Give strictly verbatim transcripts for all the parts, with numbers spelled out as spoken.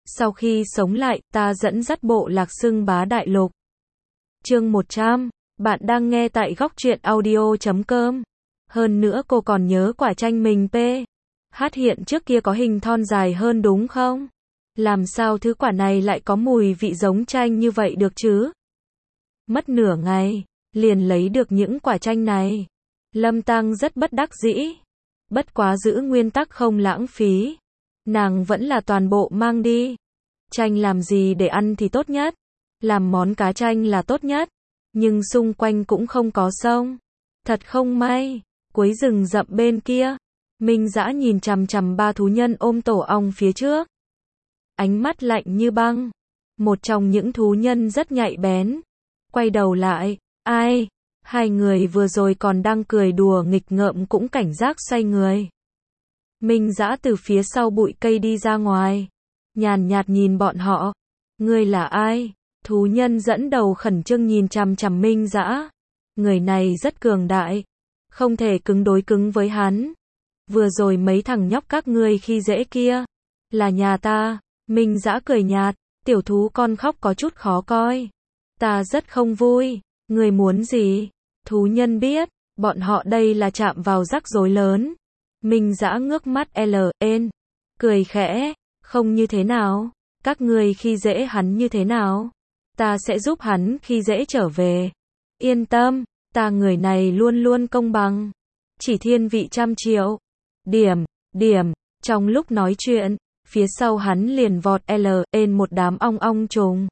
Sau khi sống lại, ta dẫn dắt bộ lạc xưng bá đại lục. Chương một trăm, bạn đang nghe tại góc truyện audio chấm com. Hơn nữa cô còn nhớ quả chanh mình p. Hát hiện trước kia có hình thon dài hơn đúng không? Làm sao thứ quả này lại có mùi vị giống chanh như vậy được chứ? Mất nửa ngày, liền lấy được những quả chanh này. Lâm Tăng rất bất đắc dĩ. Bất quá giữ nguyên tắc không lãng phí. Nàng vẫn là toàn bộ mang đi. Chanh làm gì để ăn thì tốt nhất. Làm món cá chanh là tốt nhất. Nhưng xung quanh cũng không có sông. Thật không may. Cuối rừng rậm bên kia, Minh Dã nhìn chằm chằm ba thú nhân ôm tổ ong phía trước. Ánh mắt lạnh như băng. Một trong những thú nhân rất nhạy bén. Quay đầu lại. Ai? Hai người vừa rồi còn đang cười đùa nghịch ngợm cũng cảnh giác xoay người. Minh Dã từ phía sau bụi cây đi ra ngoài. Nhàn nhạt nhìn bọn họ. Ngươi là ai? Thú nhân dẫn đầu khẩn trương nhìn chằm chằm Minh Dã. Người này rất cường đại. Không thể cứng đối cứng với hắn. Vừa rồi mấy thằng nhóc các ngươi khi dễ kia. Là nhà ta. Minh Dã cười nhạt. Tiểu thú con khóc có chút khó coi. Ta rất không vui. Ngươi muốn gì? Thú nhân biết. Bọn họ đây là chạm vào rắc rối lớn. Minh Dã ngước mắt lên. Cười khẽ. Không như thế nào. Các ngươi khi dễ hắn như thế nào? Ta sẽ giúp hắn khi dễ trở về. Yên tâm. Ta người này luôn luôn công bằng. Chỉ thiên vị trăm triệu. Điểm, điểm. Trong lúc nói chuyện, phía sau hắn liền vọt lên một đám ong ong trùng.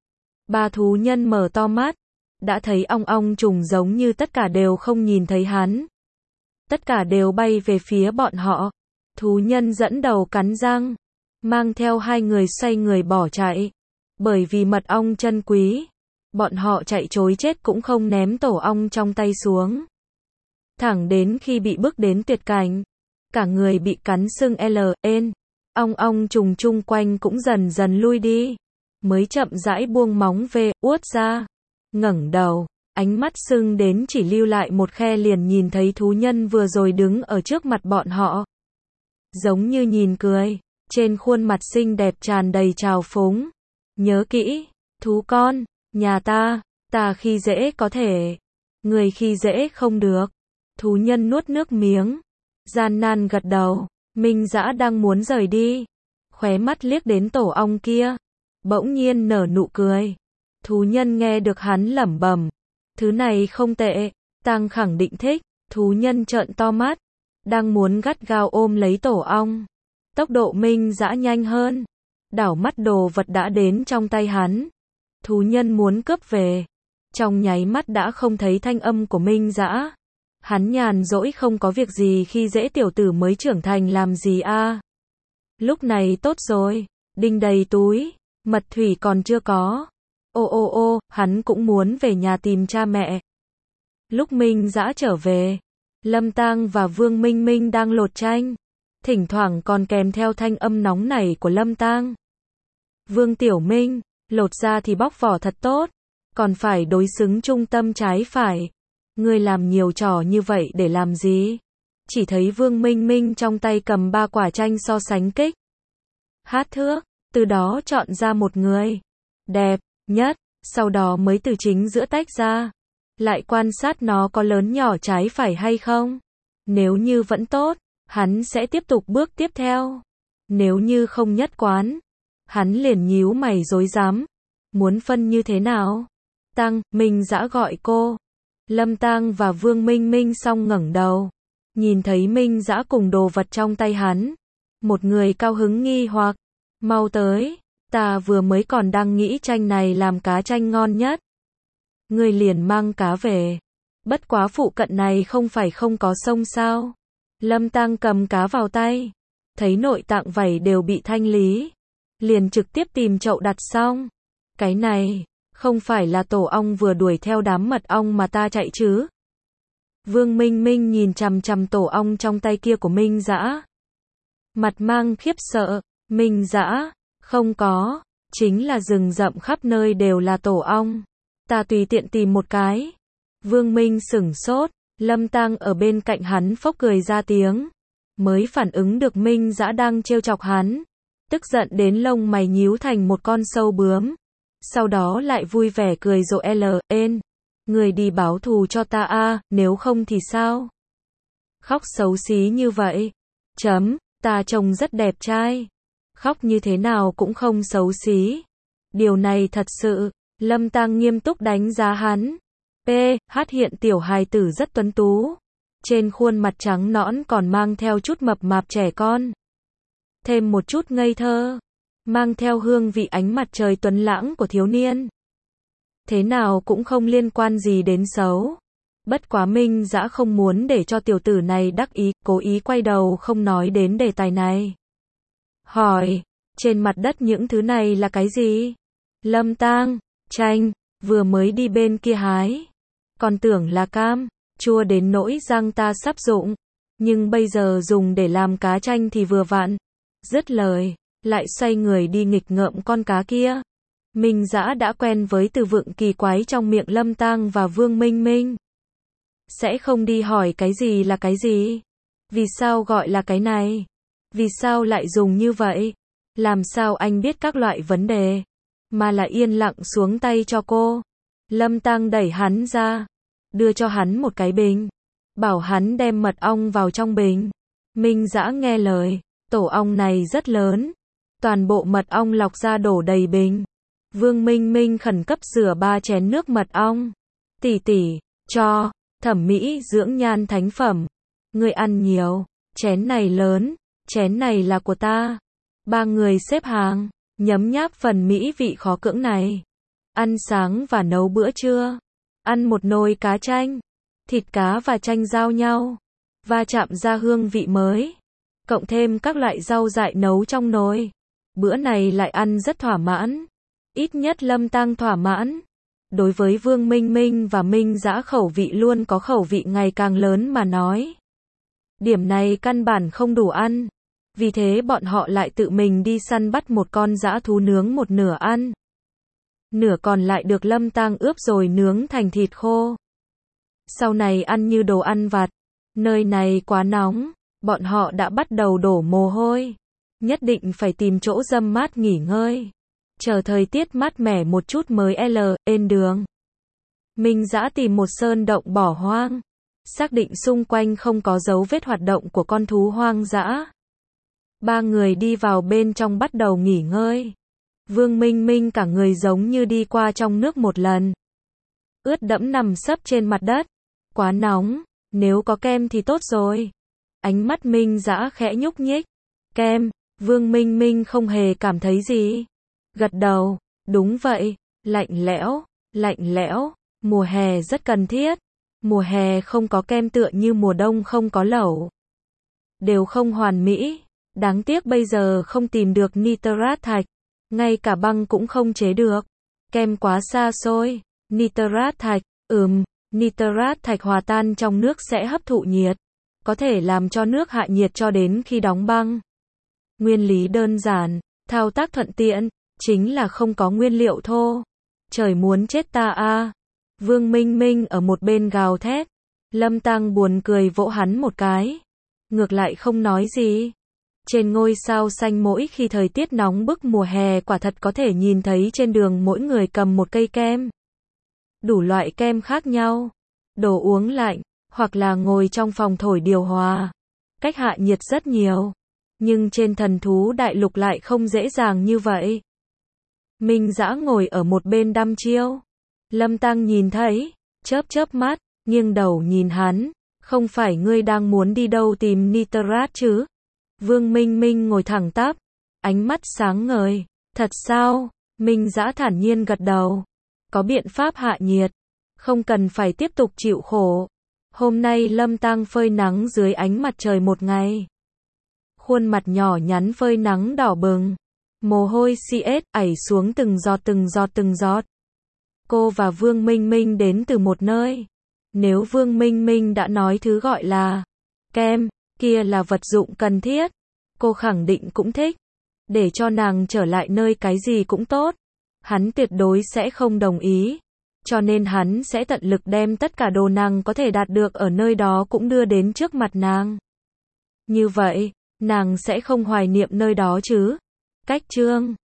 Ba thú nhân mở to mắt. Đã thấy ong ong trùng giống như tất cả đều không nhìn thấy hắn. Tất cả đều bay về phía bọn họ. Thú nhân dẫn đầu cắn răng. Mang theo hai người xoay người bỏ chạy. Bởi vì mật ong chân quý. Bọn họ chạy trối chết cũng không ném tổ ong trong tay xuống. Thẳng đến khi bị bước đến tuyệt cảnh. Cả người bị cắn sưng lên. Ong ong trùng chung quanh cũng dần dần lui đi. Mới chậm rãi buông móng về, uốt ra. Ngẩng đầu. Ánh mắt sưng đến chỉ lưu lại một khe liền nhìn thấy thú nhân vừa rồi đứng ở trước mặt bọn họ. Giống như nhìn cười. Trên khuôn mặt xinh đẹp tràn đầy trào phúng. Nhớ kỹ. Thú con. Nhà ta. Ta khi dễ có thể. Người khi dễ không được. Thú nhân nuốt nước miếng. Gian nan gật đầu. Minh Dã đang muốn rời đi. Khóe mắt liếc đến tổ ong kia. Bỗng nhiên nở nụ cười. Thú nhân nghe được hắn lẩm bẩm. Thứ này không tệ. Tang khẳng định thích. Thú nhân trợn to mắt. Đang muốn gắt gao ôm lấy tổ ong. Tốc độ Minh Dã nhanh hơn. Đảo mắt đồ vật đã đến trong tay hắn. Thú nhân muốn cướp về. Trong nháy mắt đã không thấy thanh âm của Minh Dã. Hắn nhàn rỗi không có việc gì khi dễ tiểu tử mới trưởng thành làm gì a? À? Lúc này tốt rồi. Đinh đầy túi. Mật thủy còn chưa có. Ô ô ô, hắn cũng muốn về nhà tìm cha mẹ. Lúc Minh Dã trở về. Lâm Tang và Vương Minh Minh đang lột chanh. Thỉnh thoảng còn kèm theo thanh âm nóng nảy của Lâm Tang. Vương Tiểu Minh, lột ra thì bóc vỏ thật tốt. Còn phải đối xứng trung tâm trái phải. Ngươi làm nhiều trò như vậy để làm gì? Chỉ thấy Vương Minh Minh trong tay cầm ba quả chanh so sánh kích. Hát thước, từ đó chọn ra một người. Đẹp nhất, sau đó mới từ chính giữa tách ra. Lại quan sát nó có lớn nhỏ trái phải hay không. Nếu như vẫn tốt, hắn sẽ tiếp tục bước tiếp theo. Nếu như không nhất quán, hắn liền nhíu mày rối rắm. Muốn phân như thế nào? Tăng, Minh Dã gọi cô. Lâm Tang và Vương Minh Minh song ngẩng đầu. Nhìn thấy Minh Dã cùng đồ vật trong tay hắn. Một người cao hứng nghi hoặc. Mau tới, ta vừa mới còn đang nghĩ chanh này làm cá chanh ngon nhất. Người liền mang cá về. Bất quá phụ cận này không phải không có sông sao? Lâm Tang cầm cá vào tay. Thấy nội tạng vảy đều bị thanh lý. Liền trực tiếp tìm chậu đặt xong. Cái này, không phải là tổ ong vừa đuổi theo đám mật ong mà ta chạy chứ? Vương Minh Minh nhìn chằm chằm tổ ong trong tay kia của Minh Dã. Mặt mang khiếp sợ. Minh Dã, không có. Chính là rừng rậm khắp nơi đều là tổ ong. Ta tùy tiện tìm một cái. Vương Minh sửng sốt. Lâm Tang ở bên cạnh hắn phốc cười ra tiếng. Mới phản ứng được Minh Dã đang trêu chọc hắn. tức giận đến lông mày nhíu thành một con sâu bướm. Sau đó lại vui vẻ cười rộ L, ên. Người đi báo thù cho ta a, nếu không thì sao? Khóc xấu xí như vậy. Chấm, ta trông rất đẹp trai. Khóc như thế nào cũng không xấu xí. Điều này thật sự, Lâm Tăng nghiêm túc đánh giá hắn. P. Hát hiện tiểu hài tử rất tuấn tú. Trên khuôn mặt trắng nõn còn mang theo chút mập mạp trẻ con. Thêm một chút ngây thơ. Mang theo hương vị ánh mặt trời tuấn lãng của thiếu niên. Thế nào cũng không liên quan gì đến xấu. Bất quá Minh Dã không muốn để cho tiểu tử này đắc ý, cố ý quay đầu không nói đến đề tài này. Hỏi, trên mặt đất những thứ này là cái gì? Lâm Tang, chanh, vừa mới đi bên kia hái. Còn tưởng là cam, chua đến nỗi răng ta sắp rụng. Nhưng bây giờ dùng để làm cá chanh thì vừa vặn. Dứt lời, lại xoay người đi nghịch ngợm con cá kia. Minh Dã đã quen với từ vựng kỳ quái trong miệng Lâm Tang và Vương Minh Minh. Sẽ không đi hỏi cái gì là cái gì. Vì sao gọi là cái này? Vì sao lại dùng như vậy? Làm sao anh biết các loại vấn đề? Mà là yên lặng xuống tay cho cô. Lâm Tang đẩy hắn ra. Đưa cho hắn một cái bình. Bảo hắn đem mật ong vào trong bình. Minh Dã nghe lời. Tổ ong này rất lớn. Toàn bộ mật ong lọc ra đổ đầy bình. Vương Minh Minh khẩn cấp rửa ba chén nước mật ong. Tỷ tỷ, cho, thẩm mỹ dưỡng nhan thánh phẩm. Người ăn nhiều, chén này lớn, chén này là của ta. Ba người xếp hàng, nhấm nháp phần mỹ vị khó cưỡng này. Ăn sáng và nấu bữa trưa. Ăn một nồi cá chanh. Thịt cá và chanh giao nhau. Va chạm ra hương vị mới. Cộng thêm các loại rau dại nấu trong nồi. Bữa này lại ăn rất thỏa mãn. Ít nhất Lâm Tang thỏa mãn. Đối với Vương Minh Minh và Minh Dã khẩu vị luôn có khẩu vị ngày càng lớn mà nói. Điểm này căn bản không đủ ăn. Vì thế bọn họ lại tự mình đi săn bắt một con dã thú nướng một nửa ăn. Nửa còn lại được Lâm Tang ướp rồi nướng thành thịt khô. Sau này ăn như đồ ăn vặt. Nơi này quá nóng, bọn họ đã bắt đầu đổ mồ hôi. Nhất định phải tìm chỗ râm mát nghỉ ngơi. Chờ thời tiết mát mẻ một chút mới L, ên đường. Minh Dã tìm một sơn động bỏ hoang. Xác định xung quanh không có dấu vết hoạt động của con thú hoang dã. Ba người đi vào bên trong bắt đầu nghỉ ngơi. Vương Minh Minh cả người giống như đi qua trong nước một lần. Ướt đẫm nằm sấp trên mặt đất. Quá nóng, nếu có kem thì tốt rồi. Ánh mắt Minh Dã khẽ nhúc nhích. Kem, Vương Minh Minh không hề cảm thấy gì. Gật đầu, đúng vậy, lạnh lẽo, lạnh lẽo, mùa hè rất cần thiết. Mùa hè không có kem tựa như mùa đông không có lẩu. Đều không hoàn mỹ, đáng tiếc bây giờ không tìm được nitrat thạch, ngay cả băng cũng không chế được. Kem quá xa xôi, nitrat thạch, ừm, nitrat thạch hòa tan trong nước sẽ hấp thụ nhiệt, có thể làm cho nước hạ nhiệt cho đến khi đóng băng. Nguyên lý đơn giản, thao tác thuận tiện. Chính là không có nguyên liệu thô. Trời muốn chết ta a. Vương Minh Minh ở một bên gào thét. Lâm Tang buồn cười vỗ hắn một cái. Ngược lại không nói gì. Trên ngôi sao xanh mỗi khi thời tiết nóng bức mùa hè quả thật có thể nhìn thấy trên đường mỗi người cầm một cây kem. Đủ loại kem khác nhau. Đồ uống lạnh, hoặc là ngồi trong phòng thổi điều hòa. Cách hạ nhiệt rất nhiều. Nhưng trên thần thú đại lục lại không dễ dàng như vậy. Minh Dã ngồi ở một bên đăm chiêu. Lâm Tang nhìn thấy, chớp chớp mắt, nghiêng đầu nhìn hắn. Không phải ngươi đang muốn đi đâu tìm nitrat chứ? Vương Minh Minh ngồi thẳng tắp, ánh mắt sáng ngời. Thật sao? Minh Dã thản nhiên gật đầu. Có biện pháp hạ nhiệt, không cần phải tiếp tục chịu khổ. Hôm nay Lâm Tang phơi nắng dưới ánh mặt trời một ngày. Khuôn mặt nhỏ nhắn phơi nắng đỏ bừng. Mồ hôi si ết ảy xuống từng giọt từng giọt từng giọt. Cô và Vương Minh Minh đến từ một nơi. Nếu Vương Minh Minh đã nói thứ gọi là kem, kia là vật dụng cần thiết, cô khẳng định cũng thích. Để cho nàng trở lại nơi cái gì cũng tốt, hắn tuyệt đối sẽ không đồng ý. Cho nên hắn sẽ tận lực đem tất cả đồ nàng có thể đạt được ở nơi đó cũng đưa đến trước mặt nàng. Như vậy, nàng sẽ không hoài niệm nơi đó chứ. Cách chương